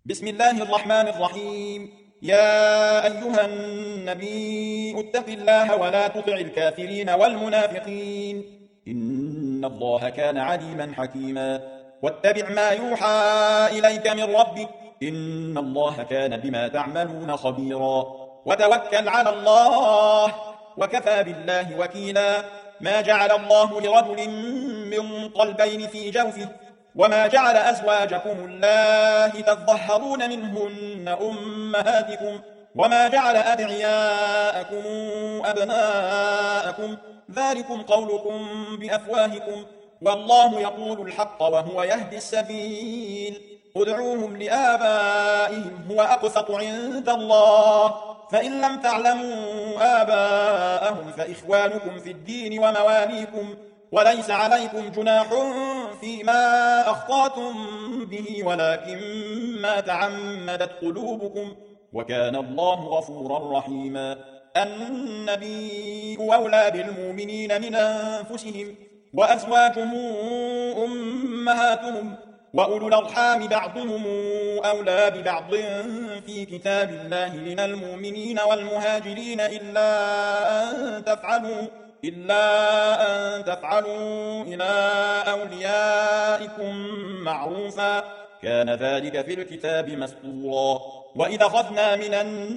بسم الله الرحمن الرحيم. يا أيها النبي اتق الله ولا تطع الكافرين والمنافقين، إن الله كان عليما حكيما. واتبع ما يوحى إليك من ربك، إن الله كان بما تعملون خبيرا. وتوكل على الله، وكفى بالله وكيلا. ما جعل الله لرجل من قلبين في جوفه، وما جعل أزواجكم اللاتي تظهرون منهن أمهاتكم، وما جعل أدعياءكم أبناءكم، ذلكم قولكم بأفواهكم، والله يقول الحق وهو يهدي السبيل. ادعوهم لآبائهم هو أقسط عند الله، فإن لم تعلموا آباءهم فإخوانكم في الدين ومواليكم، وليس عليكم جناح فيما أخطأتم به ولكن ما تعمدت قلوبكم، وكان الله غفورا رحيما. النبي أولى بالمؤمنين من أنفسهم، وأزواجهم أمهاتهم، وأولو الأرحام بعضهم أولى ببعض في كتاب الله من المؤمنين والمهاجرين إلا أن تفعلوا إلى أوليائكم معروفا، كان ذلك في الكتاب مسطورا. وإذا أخذنا من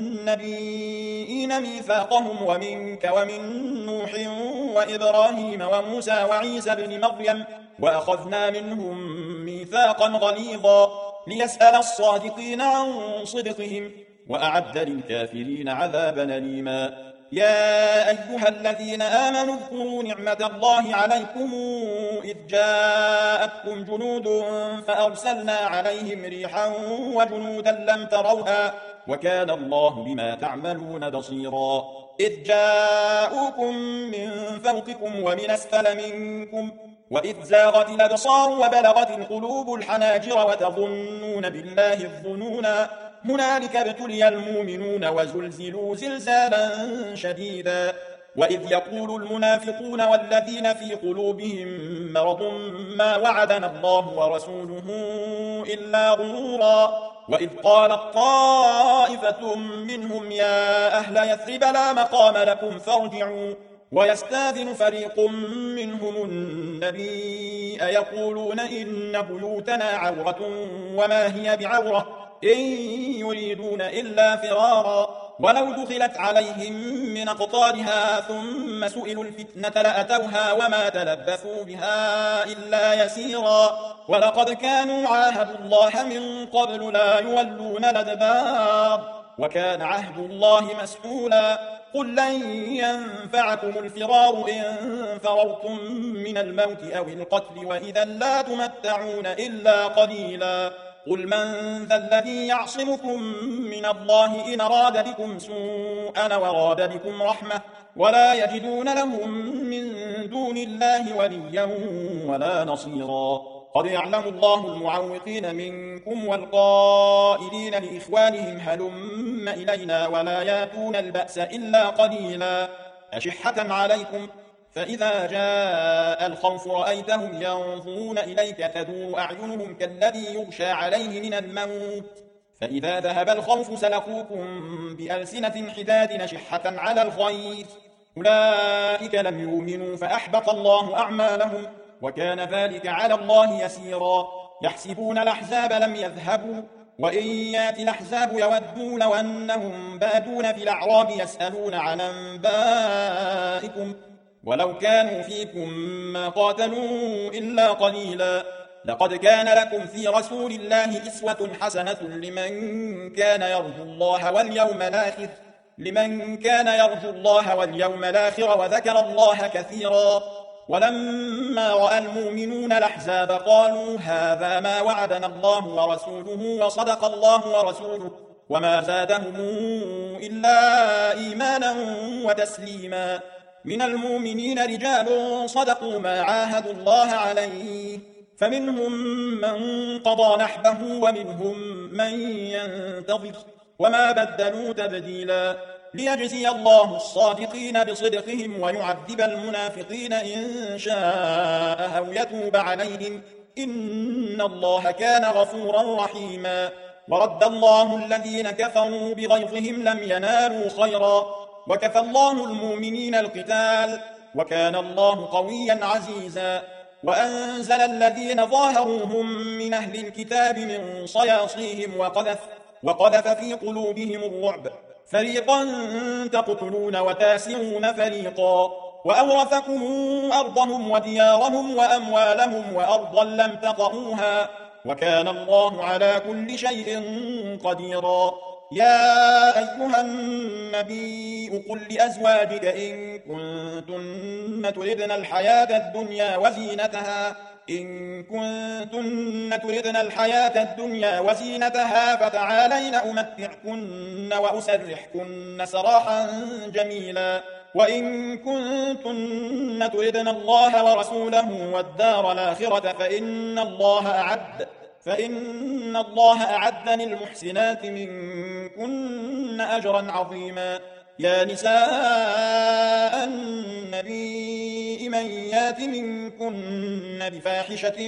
النبيين ميثاقهم ومنك ومن نوح وإبراهيم وموسى وعيسى بن مريم، وأخذنا منهم ميثاقا غليظا، ليسأل الصادقين عن صدقهم، وأعد للكافرين عذابا أليما. يا أيها الذين آمنوا اذكروا نعمة الله عليكم إذ جاءتكم جنود فأرسلنا عليهم ريحا وجنودا لم تروها، وكان الله بما تعملون بصيرا. إذ جاءوكم من فوقكم ومن أسفل منكم، وإذ زاغت الأبصار وبلغت القلوب الحناجر وتظنون بالله الظنونا، هنالك ابتلي المؤمنون وزلزلوا زلزالا شديدا. وإذ يقول المنافقون والذين في قلوبهم مرض ما وعدنا الله ورسوله إلا غرورا. وإذ قالت طائفة منهم يا أهل يثرب لا مقام لكم فارجعوا، ويستاذن فريق منهم النبي يقولون إن بيوتنا عورة وما هي بعورة إن يريدون إلا فرارا، ولو دخلت عليهم من أقطارها ثم سئلوا الفتنة لأتوها وما تلبثوا بها إلا يسيرا. ولقد كانوا عاهدوا الله من قبل لا يولون الأدبار، وكان عهد الله مسئولا. قل لن ينفعكم الفرار إن فررتم من الموت أو القتل، وإذا لا تمتعون إلا قليلا. قل من ذا الذي يعصمكم من الله إن أراد بكم سوءا وراد بكم رحمة، ولا يجدون لهم من دون الله وليا ولا نصيرا. قد يعلم الله المعوقين منكم والقائلين لإخوانهم هلم إلينا ولا ياتون البأس إلا قليلا، أشحة عليكم، فإذا جاء الخوف رأيتهم ينظرون إليك تدور أعينهم كالذي يغشى عليه من الموت، فإذا ذهب الخوف سلقوكم بألسنة حداد أشحة على الخير، أولئك لم يؤمنوا فأحبط الله أعمالهم، وكان ذلك على الله يسيرا. يحسبون الأحزاب لم يذهبوا، وإن يأتي الأحزاب يودون لو أنهم بادون في الأعراب يسألون عن أنبائكم، ولو كانوا فيكم ما قاتلوا إلا قليلا. لقد كان لكم في رسول الله أسوة حسنة لمن كان يرجو الله واليوم الآخر وذكر الله كثيرا. ولما رأى المؤمنون الأحزاب قالوا هذا ما وعدنا الله ورسوله وصدق الله ورسوله، وما زادهم إلا إيمانا وتسليما. من المؤمنين رجال صدقوا ما عاهدوا الله عليه، فمنهم من قضى نحبه ومنهم من ينتظر، وما بدلوا تبديلا. ليجزي الله الصادقين بصدقهم ويعذب المنافقين إن شاء أو يتوب عليهم، إن الله كان غفورا رحيما. ورد الله الذين كفروا بغيظهم لم ينالوا خيرا وكفى الله المؤمنين القتال وكان الله قويا عزيزا وأنزل الذين ظاهروهم من أهل الكتاب من صياصيهم وقذف في قلوبهم الرعب فريقا تقتلون وتاسرون فريقا وأورثكم أرضهم وديارهم وأموالهم وأرضا لم تطئوها وكان الله على كل شيء قديرا يا أيها النبي قل لأزواجك إن كنتن تردن الحياة الدنيا وزينتها فتعالين أمتعكن وأسرحكن سراحا جميلا وإن كنتن تردن الله ورسوله والدار الآخرة فإن الله أعد للمحسنات منكن أجرا عظيما يا نساء النبي من يات منكن بفاحشة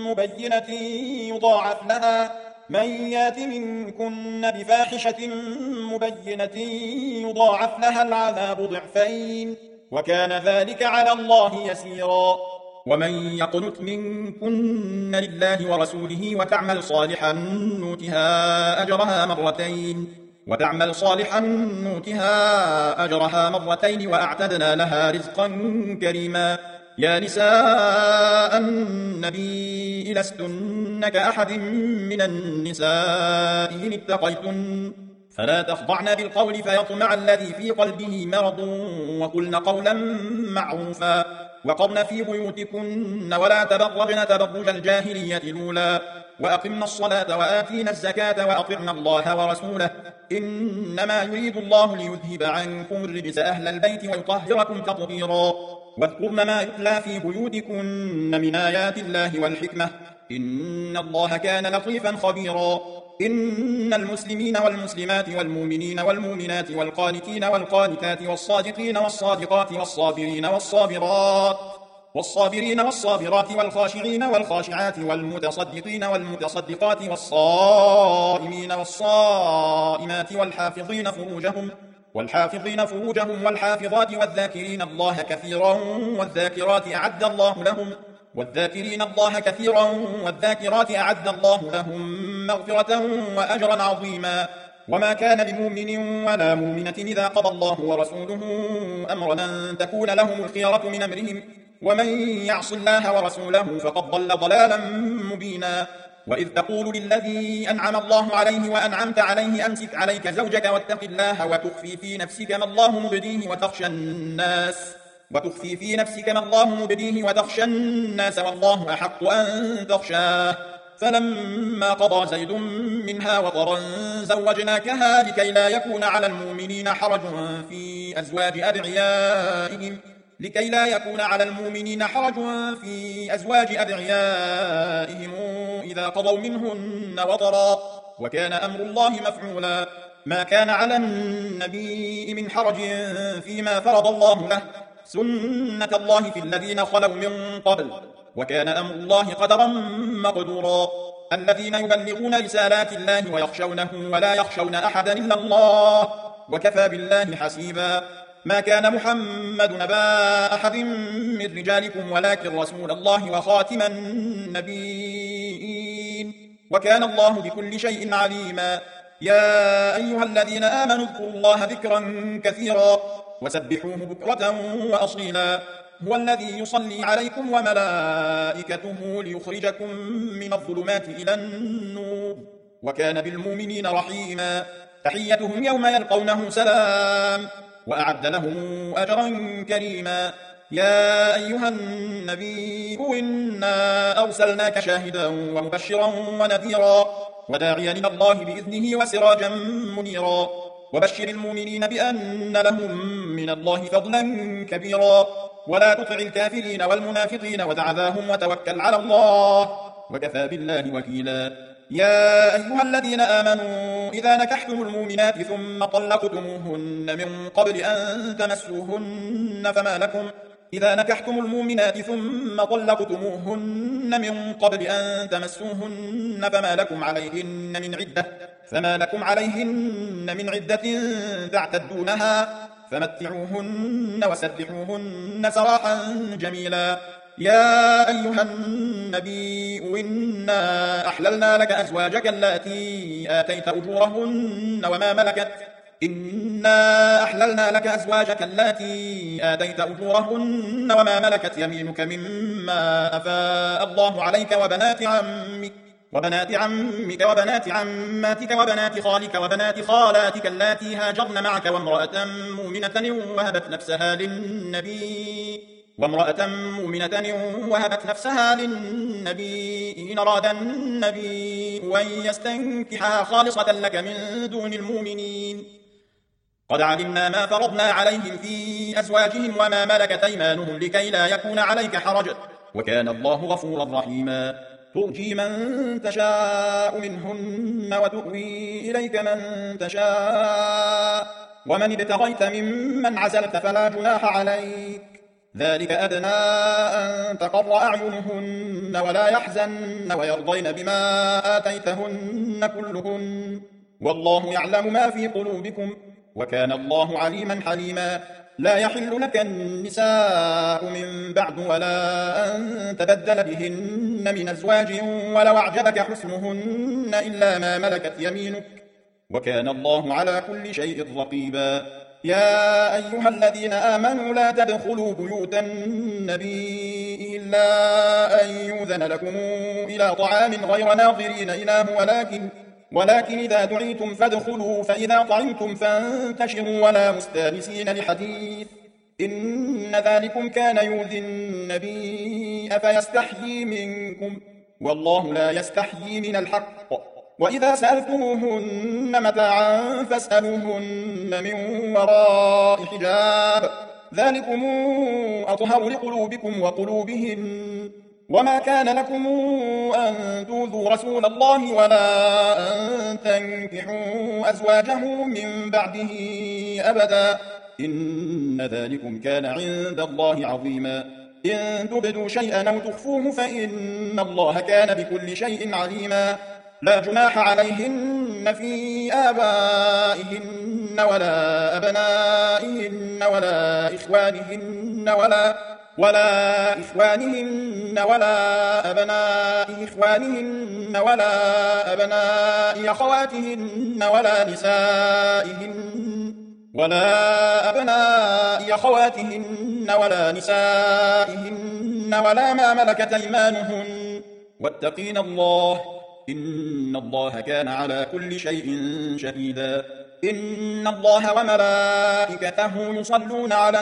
مبينة يضاعف لها العذاب ضعفين وكان ذلك على الله يسيرا ومن يقنت منكن لله ورسوله وتعمل صالحا نؤتها أجرها مرتين وأعتدنا لها رزقا كريما يا نساء النبي لستن كأحد من النساء إن اتقيتن فلا تخضعن بالقول فيطمع الذي في قلبه مرض وقلن قولا معروفا وقرن في بيوتكن ولا تبرجن تبرج الجاهلية الأولى وأقمنا الصلاة وآتينا الزكاة وأطعنا الله ورسوله إنما يريد الله ليذهب عنكم الرجس أهل البيت ويطهركم تطهيرا واذكرن ما يتلى في بيوتكن من آيات الله والحكمة إن الله كان لطيفا خبيرا إن المسلمين والمسلمات والمؤمنين والمؤمنات والقانتين والقانتات والصادقين والصادقات والصابرين والصابرات والخاشعين والخاشعات والمتصدقين والمتصدقات والصائمين والصائمات والحافظين فروجهم والحافظات والذاكرين الله كثيرا والذاكرات أعد الله لهم مغفرة وأجرا عظيما وما كان لمؤمن ولا مؤمنة إذا قضى الله ورسوله أمرا أن تكون لهم الخيرة من أمرهم ومن يعص الله ورسوله فقد ضل ضلالا مبينا وإذ تقول للذي أنعم الله عليه وأنعمت عليه أمسك عليك زوجك واتق الله وتخفي في نفسك ما الله مبديه وتخشى الناس والله أحق أن تخشاه فلما قضى زيد منها وطرا زوجناكها لكي لا يكون على المؤمنين حرج في أزواج أدعيائهم إذا قضوا منهن وطرا وكان أمر الله مفعولا ما كان على النبي من حرج فيما فرض الله له سنة الله في الذين خلوا من قبل وكان أمر الله قدرا مقدورا الذين يبلغون رسالات الله ويخشونه ولا يخشون أحدا إلا الله وكفى بالله حسيبا ما كان محمد نبا أحد من رجالكم ولكن رسول الله وخاتم النبيين وكان الله بكل شيء عليما يا أيها الذين آمنوا اذكروا الله ذكرا كثيرا وسبحوه بكرة وأصيلا هو الذي يصلي عليكم وملائكته ليخرجكم من الظلمات إلى النور وكان بالمؤمنين رحيما تحيتهم يوم يلقونه سلام وأعد لهم أجرا كريما يا أيها النبي إنا أرسلناك شاهدا ومبشرا ونذيرا وداعيا إلى الله بإذنه وسراجا منيرا وبشر المؤمنين بأن لهم من الله فضلا كبيرا ولا تطع الكافرين والمنافقين ودع ذاهم وتوكل على الله وكفى بالله وكيلا يا أيها الذين آمنوا إذا نكحتم المؤمنات ثم طلقتموهن من قبل أن تمسوهن إذا نكحتم المؤمنات ثم طلقتموهن من قبل أن تمسوهن فما لكم عليهن من عدة تعتدونها فمتعوهن وسرحوهن سراحا جميلا. يا أيها النبي إنا أحللنا لك أزواجك اللاتي آتيت أجورهن وما ملكت يمينك مما أفاء الله عليك وبنات عمك وبنات عماتك وبنات خالك وبنات خالاتك اللاتي هاجرن معك وامرأة مؤمنة وهبت نفسها للنبي إن أراد النبي أن يستنكحها خالصة لك من دون المؤمنين. قد علمنا ما فرضنا عليهم في أزواجهم وما ملكت أيمانهم لكي لا يكون عليك حرج وكان الله غفورا رحيما. ترجي من تشاء منهن وتؤوي إليك من تشاء ومن ابتغيت ممن عزلت فلا جناح عليك ذلك أدنى أن تقر أعينهن ولا يحزن ويرضين بما آتيتهن كلهن والله يعلم ما في قلوبكم وكان الله عليما حليما. لا يحل لك النساء من بعد ولا أن تبدل بهن من أزواج ولو أعجبك حسنهن إلا ما ملكت يمينك وكان الله على كل شيء رقيبا. يا أيها الذين آمنوا لا تدخلوا بيوت النبي إلا أن يؤذن لكم إلى طعام غير ناظرين إناه ولكن إذا دعيتم فادخلوا فإذا طعمتم فانتشروا ولا مستانسين لحديث إن ذلكم كان يؤذي النبي أفيستحيي منكم والله لا يستحيي من الحق. وإذا سألتموهن متاعا فاسألوهن من وراء حجاب ذلكم أطهر لقلوبكم وقلوبهن وما كان لكم أن تؤذوا رسول الله ولا أن تنكحوا أزواجه من بعده أبدا إن ذلكم كان عند الله عظيما. إن تبدوا شيئا أو تخفوه فإن الله كان بكل شيء عليما. لا جناح عليهن في آبائهن ولا أبنائهن ولا إخوانهن ولا أبناء إخوانهن ولا أبناء أخواتهن ولا نسائهن ولا ما ملكت أيمانهن واتقين الله إن الله كان على كل شيء شهيدا. إن الله وملائكته يصلون على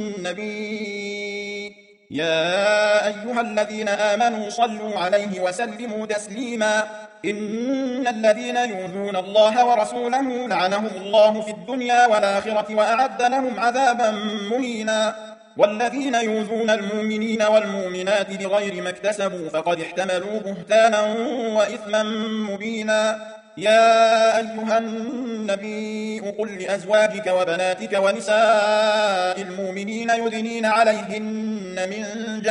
النبي يا أيها الذين آمنوا صلوا عليه وسلموا تسليما. إن الذين يؤذون الله ورسوله لعنهم الله في الدنيا والآخرة وأعد لهم عذابا مهينا. والذين يؤذون المؤمنين والمؤمنات بغير ما اكتسبوا فقد احتملوا بهتانا وإثما مبينا. يا أيها النبي قل لأزواجك وبناتك ونساء المؤمنين يدنين عليهن من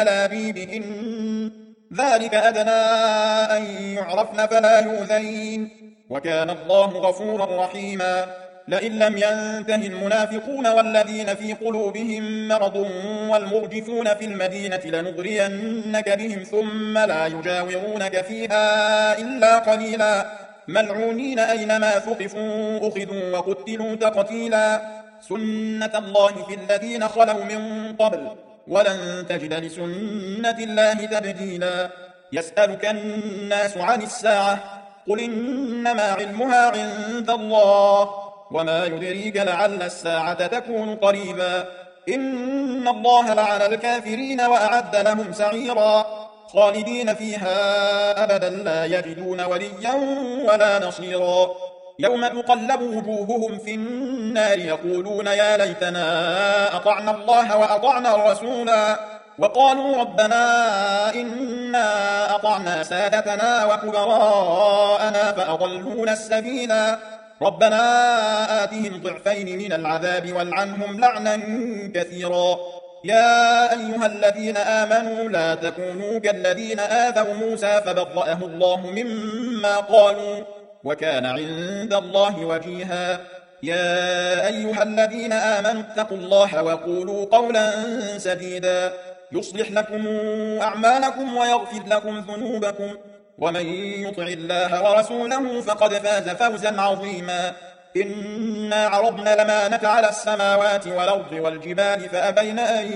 جلابيبهن ذلك أدنى أن يعرفن فلا يؤذين وكان الله غفورا رحيما. لئن لم ينته المنافقون والذين في قلوبهم مرض والمرجفون في المدينة لنغرينك بهم ثم لا يجاورونك فيها إلا قليلا ملعونين أينما ثقفوا أخذوا وقتلوا تقتيلا. سنة الله في الذين خلوا من قبل ولن تجد لسنة الله تبديلا. يسألك الناس عن الساعة قل إنما علمها عند الله وما يدريك لعل الساعة تكون قريبا. إن الله لعن الكافرين وأعد لهم سعيرا خالدين فيها أبدا لا يجدون وليا ولا نصيرا. يوم تقلب وجوههم في النار يقولون يا ليتنا أطعنا الله وأطعنا الرسولا وقالوا ربنا إنا أطعنا سادتنا وكبراءنا فأضلونا السبيلا. ربنا آتهم ضعفين من العذاب والعنهم لعنا كثيرا. يا أيها الذين آمنوا لا تكونوا كالذين آذوا موسى فبرأه الله مما قالوا وكان عند الله وجيها يا أيها الذين آمنوا اتقوا الله وقولوا قولا سديدا يصلح لكم أعمالكم ويغفر لكم ذنوبكم ومن يطع الله ورسوله فقد فاز فوزا عظيما إنا عرضنا الأمانة على السماوات والأرض والجبال فأبين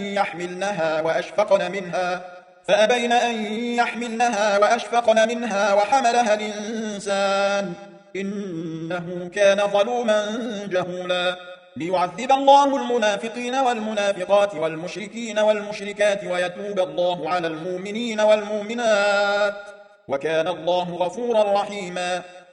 أن يحملنها وأشفقن منها وحملها الإنسان إنه كان ظلوما جهولا ليعذب الله المنافقين والمنافقات والمشركين والمشركات ويتوب الله على المؤمنين والمؤمنات وكان الله غفورا رحيما